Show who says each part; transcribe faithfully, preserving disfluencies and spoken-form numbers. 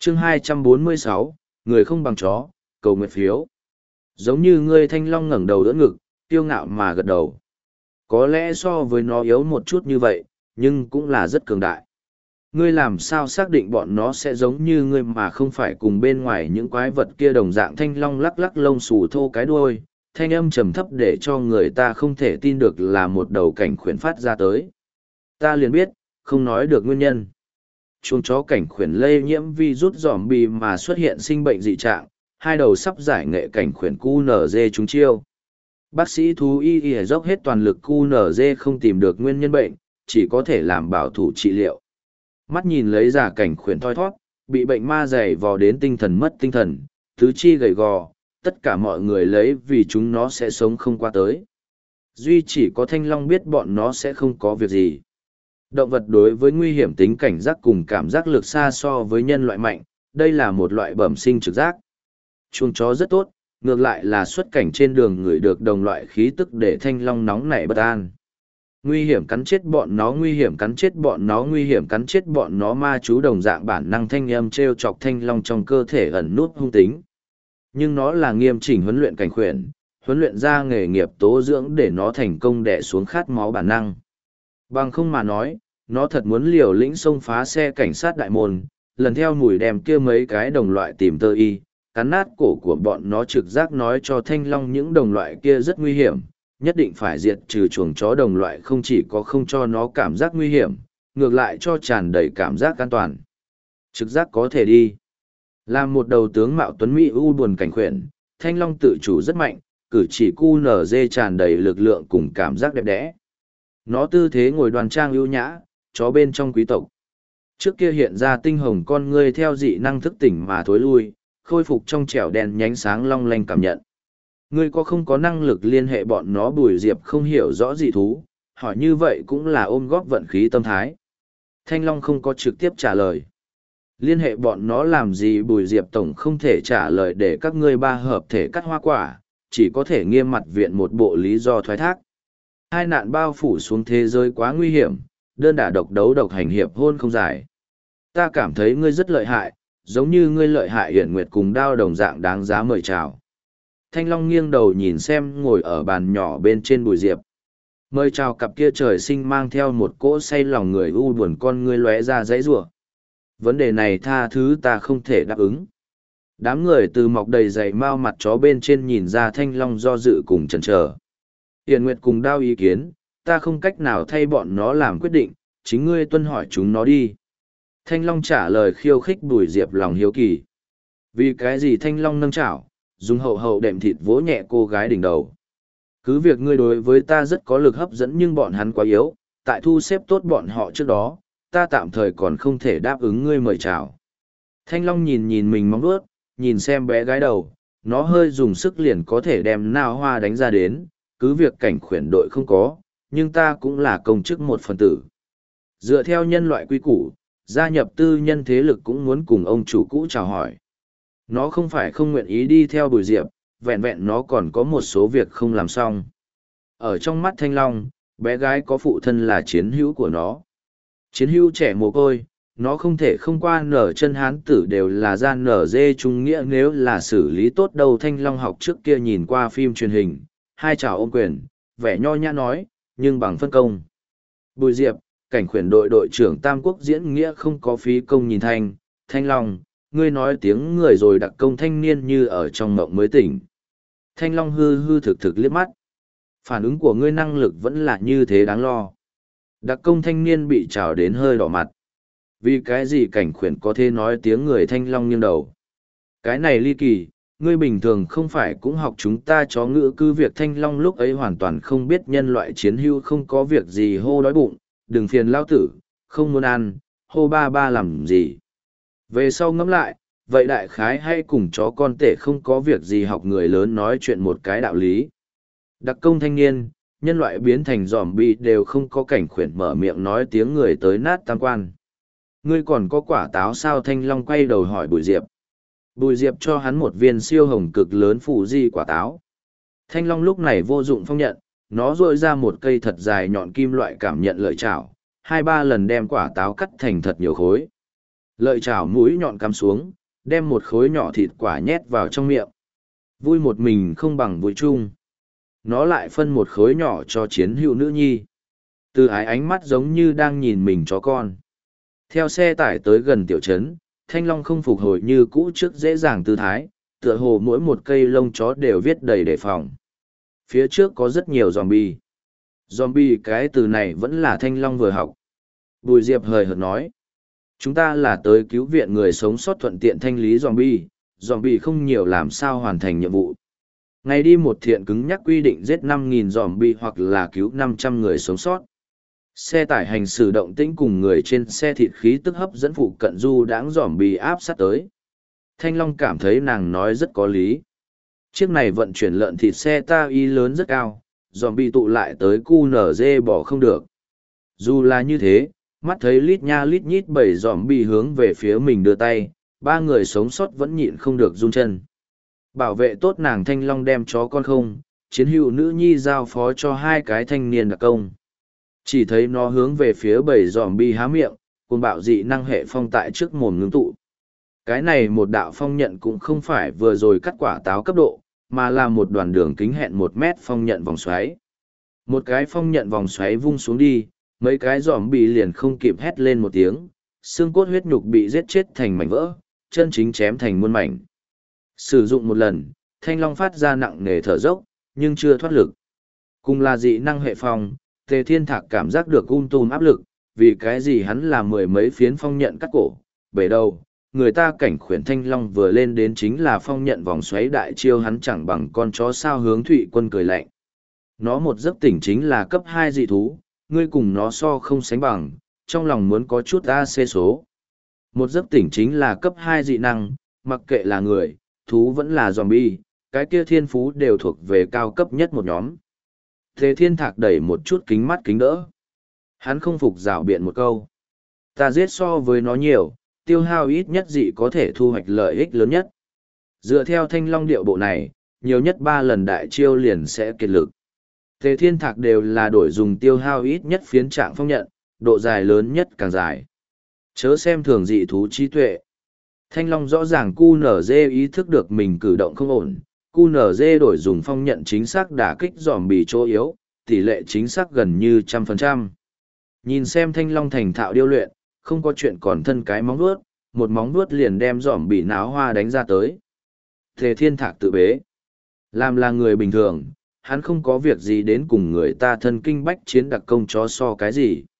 Speaker 1: chương hai trăm bốn mươi sáu, người không bằng chó, cầu nguyện phiếu. Giống như ngươi thanh long ngẩng đầu đỡ ngực, kiêu ngạo mà gật đầu. Có lẽ so với nó yếu một chút như vậy, nhưng cũng là rất cường đại. Ngươi làm sao xác định bọn nó sẽ giống như ngươi mà không phải cùng bên ngoài những quái vật kia đồng dạng. Thanh long lắc lắc lông xù thô cái đuôi, thanh âm trầm thấp để cho người ta không thể tin được là một đầu cảnh khuyển phát ra tới. Ta liền biết, không nói được nguyên nhân. Chuông chó cảnh khuyển lây nhiễm virus zombie mà xuất hiện sinh bệnh dị trạng, hai đầu sắp giải nghệ cảnh khuyển cu nở dê trúng chiêu. Bác sĩ thú y y dốc hết toàn lực, cu nở dê không tìm được nguyên nhân bệnh, chỉ có thể làm bảo thủ trị liệu. Mắt nhìn lấy giả cảnh khuyển thoi thoát, bị bệnh ma dày vò đến tinh thần mất tinh thần, tứ chi gầy gò, tất cả mọi người lấy vì chúng nó sẽ sống không qua tới. Duy chỉ có thanh long biết bọn nó sẽ không có việc gì. Động vật đối với nguy hiểm tính cảnh giác cùng cảm giác lực xa so với nhân loại mạnh, đây là một loại bẩm sinh trực giác. Chuông chó rất tốt, ngược lại là xuất cảnh trên đường người được đồng loại khí tức để thanh long nóng nảy bất an. Nguy hiểm cắn chết bọn nó, nguy hiểm cắn chết bọn nó, nguy hiểm cắn chết bọn nó. Ma chú đồng dạng bản năng thanh âm treo chọc thanh long trong cơ thể ẩn nút hung tính. Nhưng nó là nghiêm chỉnh huấn luyện cảnh khuyển, huấn luyện ra nghề nghiệp tố dưỡng để nó thành công đè xuống khát máu bản năng. Bằng không mà nói, nó thật muốn liều lĩnh xông phá xe cảnh sát đại môn, lần theo mùi đem kia mấy cái đồng loại tìm tơ y, cắn nát cổ của bọn nó. Trực giác nói cho thanh long những đồng loại kia rất nguy hiểm, nhất định phải diệt trừ chuồng chó đồng loại. Không chỉ có không cho nó cảm giác nguy hiểm, ngược lại cho tràn đầy cảm giác an toàn. Trực giác có thể đi. Làm một đầu tướng mạo tuấn mỹ u buồn cảnh khuyển, thanh long tự chủ rất mạnh, cử chỉ cu nở dê tràn đầy lực lượng cùng cảm giác đẹp đẽ. Nó tư thế ngồi đoan trang ưu nhã, chó bên trong quý tộc. Trước kia hiện ra tinh hồng con ngươi theo dị năng thức tỉnh mà thối lui, khôi phục trong trẻo đèn nhánh sáng long lanh cảm nhận. Ngươi có không có năng lực liên hệ bọn nó? Bùi Diệp không hiểu rõ dị thú, hỏi như vậy cũng là ôm góp vận khí tâm thái. Thanh Long không có trực tiếp trả lời. Liên hệ bọn nó làm gì? Bùi Diệp tổng không thể trả lời để các ngươi ba hợp thể cắt hoa quả, chỉ có thể nghiêm mặt viện một bộ lý do thoái thác. Hai nạn bao phủ xuống thế giới quá nguy hiểm, đơn đả độc đấu độc hành hiệp hôn không giải. Ta cảm thấy ngươi rất lợi hại, giống như ngươi lợi hại Hiển Nguyệt cùng Đao đồng dạng đáng giá mời chào. Thanh Long nghiêng đầu nhìn xem ngồi ở bàn nhỏ bên trên Bùi Diệp. Mời chào cặp kia trời sinh mang theo một cỗ say lòng người u buồn con ngươi lóe ra dãy rủa. Vấn đề này tha thứ ta không thể đáp ứng. Đám người từ mọc đầy dày mao mặt chó bên trên nhìn ra Thanh Long do dự cùng chần chờ. Hiển Nguyệt cùng Đao ý kiến, ta không cách nào thay bọn nó làm quyết định, chính ngươi tuân hỏi chúng nó đi. Thanh Long trả lời khiêu khích Bùi Diệp lòng hiếu kỳ. Vì cái gì? Thanh Long nâng chảo, dùng hậu hậu đệm thịt vỗ nhẹ cô gái đỉnh đầu. Cứ việc ngươi đối với ta rất có lực hấp dẫn nhưng bọn hắn quá yếu, tại thu xếp tốt bọn họ trước đó, ta tạm thời còn không thể đáp ứng ngươi mời chào. Thanh Long nhìn nhìn mình móng vuốt, nhìn xem bé gái đầu, nó hơi dùng sức liền có thể đem nao hoa đánh ra đến, cứ việc cảnh khuyển đội không có, nhưng ta cũng là công chức một phần tử. Dựa theo nhân loại quy củ, gia nhập tư nhân thế lực cũng muốn cùng ông chủ cũ chào hỏi. Nó không phải không nguyện ý đi theo Bùi Diệp, vẹn vẹn nó còn có một số việc không làm xong. Ở trong mắt Thanh Long, bé gái có phụ thân là chiến hữu của nó. Chiến hữu trẻ mồ côi, nó không thể không qua nở chân hán tử đều là gian nở dê trung nghĩa, nếu là xử lý tốt đâu. Thanh Long học trước kia nhìn qua phim truyền hình, hai chào ôm quyền, vẻ nho nhã nói, nhưng bằng phân công. Bùi Diệp, cảnh khuyển đội đội trưởng Tam Quốc diễn nghĩa không có phí công nhìn Thanh, Thanh Long, ngươi nói tiếng người rồi. Đặc công thanh niên như ở trong mộng mới tỉnh. Thanh Long hư hư thực thực liếc mắt. Phản ứng của ngươi năng lực vẫn là như thế đáng lo. Đặc công thanh niên bị trào đến hơi đỏ mặt. Vì cái gì cảnh khuyển có thể nói tiếng người? Thanh Long nghiêng đầu. Cái này ly kỳ, ngươi bình thường không phải cũng học chúng ta chó ngữ cư việc? Thanh Long lúc ấy hoàn toàn không biết nhân loại chiến hữu không có việc gì hô đói bụng, đừng phiền lao tử, không muốn ăn, hô ba ba làm gì. Về sau ngẫm lại, vậy đại khái hay cùng chó con tể không có việc gì học người lớn nói chuyện một cái đạo lý. Đặc công thanh niên, nhân loại biến thành zombie đều không có cảnh khuyển mở miệng nói tiếng người tới nát tam quan. Ngươi còn có quả táo sao? Thanh Long quay đầu hỏi Bùi Diệp. Bùi Diệp cho hắn một viên siêu hồng cực lớn phụ di quả táo. Thanh Long lúc này vô dụng phong nhận, nó rội ra một cây thật dài nhọn kim loại cảm nhận lợi chảo, hai ba lần đem quả táo cắt thành thật nhiều khối. Lợi chảo mũi nhọn cắm xuống, đem một khối nhỏ thịt quả nhét vào trong miệng. Vui một mình không bằng vui chung. Nó lại phân một khối nhỏ cho chiến hữu nữ nhi. Từ ái ánh mắt giống như đang nhìn mình chó con. Theo xe tải tới gần tiểu trấn, Thanh Long không phục hồi như cũ trước dễ dàng tư thái, tựa hồ mỗi một cây lông chó đều viết đầy đề phòng. Phía trước có rất nhiều zombie. Zombie cái từ này vẫn là Thanh Long vừa học. Bùi Diệp hời hợt nói. Chúng ta là tới cứu viện người sống sót thuận tiện thanh lý zombie, zombie không nhiều làm sao hoàn thành nhiệm vụ. Ngày đi một thiện cứng nhắc quy định giết năm nghìn zombie hoặc là cứu năm trăm người sống sót. Xe tải hành xử động tĩnh cùng người trên xe thịt khí tức hấp dẫn phụ cận du đãng zombie áp sát tới. Thanh Long cảm thấy nàng nói rất có lý. Chiếc này vận chuyển lợn thịt xe ta y lớn rất cao, zombie tụ lại tới cu nở dê bỏ không được. Dù là như thế, mắt thấy lít nha lít nhít bảy zombie hướng về phía mình đưa tay, ba người sống sót vẫn nhịn không được run chân. Bảo vệ tốt nàng Thanh Long đem chó con không, chiến hữu nữ nhi giao phó cho hai cái thanh niên đặc công. Chỉ thấy nó hướng về phía bảy zombie há miệng, cùng bạo dị năng hệ phong tại trước mồm ngưng tụ. Cái này một đạo phong nhận cũng không phải vừa rồi cắt quả táo cấp độ, mà là một đoàn đường kính hẹn một mét phong nhận vòng xoáy. Một cái phong nhận vòng xoáy vung xuống đi, mấy cái zombie liền không kịp hét lên một tiếng, xương cốt huyết nhục bị giết chết thành mảnh vỡ, chân chính chém thành muôn mảnh. Sử dụng một lần, Thanh Long phát ra nặng nề thở dốc, nhưng chưa thoát lực. Cùng là dị năng hệ phong, Tề Thiên Thạc cảm giác được um tùm áp lực, vì cái gì hắn là mười mấy phiến phong nhận cắt cổ, bể đầu. Người ta cảnh khuyển Thanh Long vừa lên đến chính là phong nhận vòng xoáy đại chiêu, hắn chẳng bằng con chó sao hướng Thụy Quân cười lạnh. Nó một giấc tỉnh chính là cấp hai dị thú, ngươi cùng nó so không sánh bằng, trong lòng muốn có chút a xê số. Một giấc tỉnh chính là cấp hai dị năng, mặc kệ là người, thú vẫn là zombie, cái kia thiên phú đều thuộc về cao cấp nhất một nhóm. Thế Thiên Thạc đẩy một chút kính mắt kính đỡ. Hắn không phục rảo biện một câu. Ta giết so với nó nhiều, tiêu hao ít nhất dị có thể thu hoạch lợi ích lớn nhất. Dựa theo Thanh Long điệu bộ này, nhiều nhất ba lần đại chiêu liền sẽ kiệt lực. Thế Thiên Thạc đều là đổi dùng tiêu hao ít nhất phiến trạng phong nhận, độ dài lớn nhất càng dài. Chớ xem thường dị thú trí tuệ. Thanh Long rõ ràng cu nở dê ý thức được mình cử động không ổn, cu nở dê đổi dùng phong nhận chính xác đả kích dòm bì chỗ yếu, tỷ lệ chính xác gần như trăm phần trăm. Nhìn xem Thanh Long thành thạo điêu luyện, không có chuyện còn thân cái móng vuốt, một móng vuốt liền đem dòm bì náo hoa đánh ra tới. Thế Thiên Thạc tự bế. Làm là người bình thường, hắn không có việc gì đến cùng người ta thân kinh bách chiến đặc công chó so cái gì.